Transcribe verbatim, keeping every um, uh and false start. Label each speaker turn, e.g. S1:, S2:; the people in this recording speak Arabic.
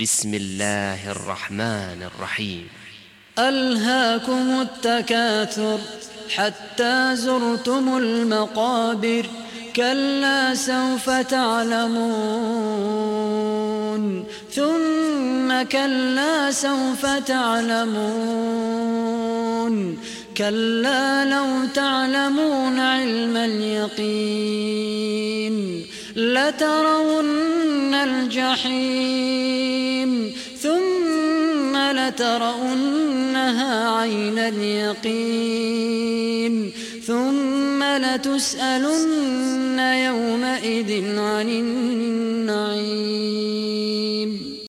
S1: بسم الله الرحمن الرحيم.
S2: ألهاكم التكاثر حتى زرتم المقابر كلا سوف تعلمون ثم كلا سوف تعلمون كلا لو تعلمون علم اليقين لترون الجحيم ثم لترونها عين اليقين ثم لتسألن يومئذ عن النعيم.